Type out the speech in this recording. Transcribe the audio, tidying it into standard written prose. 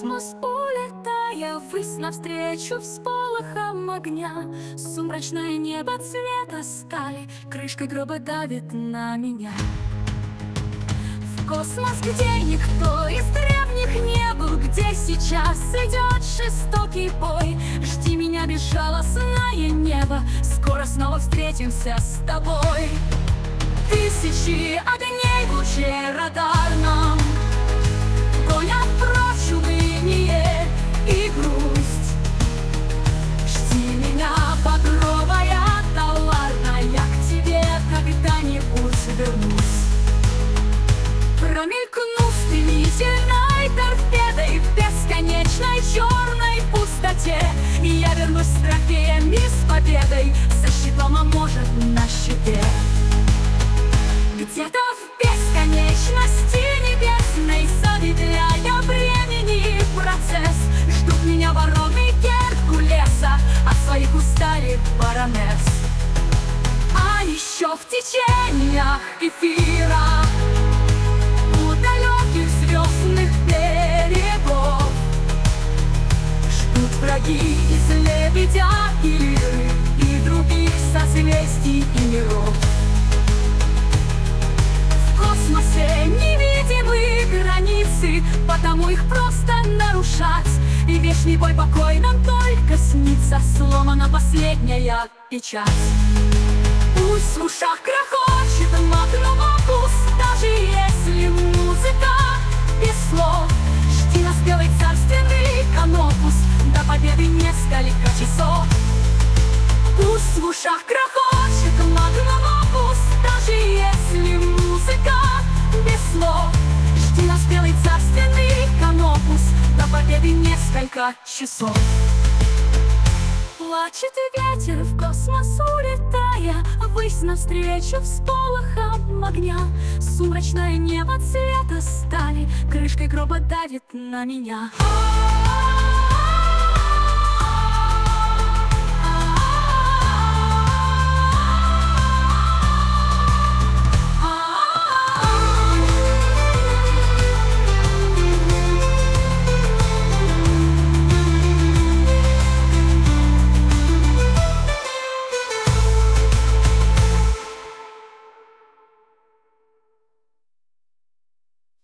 космос улетая ввысь навстречу всполохам огня. Сумрачное небо цвета стали крышкой гроба давит на меня. В космос, где никто из древних не был, где сейчас идет жестокий бой. Жди меня, безжалостное небо, скоро снова встретимся с тобой. Тысячи огней в луче радарном гонят прочь уныние и грусть. Жди меня, багровая таларна, я к тебе когда-нибудь вернусь. Промелькну стремительной торпедой в бесконечной черной пустоте, и я вернусь с трофеями, с победой, со щитом, а может, на щите. Где-то в бесконечности небесной, замедляя времени процесс, ждут меня вороны Геркулеса от своих устали баронесс. А еще в течениях эфира у далеких звездных берегов ждут враги из лебедя и лиры, и других созвездий и миров. В космосе невидимые границы, потому их просто нарушать, и вечный бой покой нам только снится, сломана последняя печать. Пусть в ушах грохочет магнум-опус, даже если музыка без слов. Жди нас, белый царственный канопус, до победы несколько часов. Пусть в ушах грохочет магнум-опус, даже если музыка без слов. Жди нас, белый царственный канопус, до победы несколько часов. Плачет ветер в космос улетая ввысь навстречу всполохам огня. Сумрачное небо цвета стали крышкой гроба давит на меня.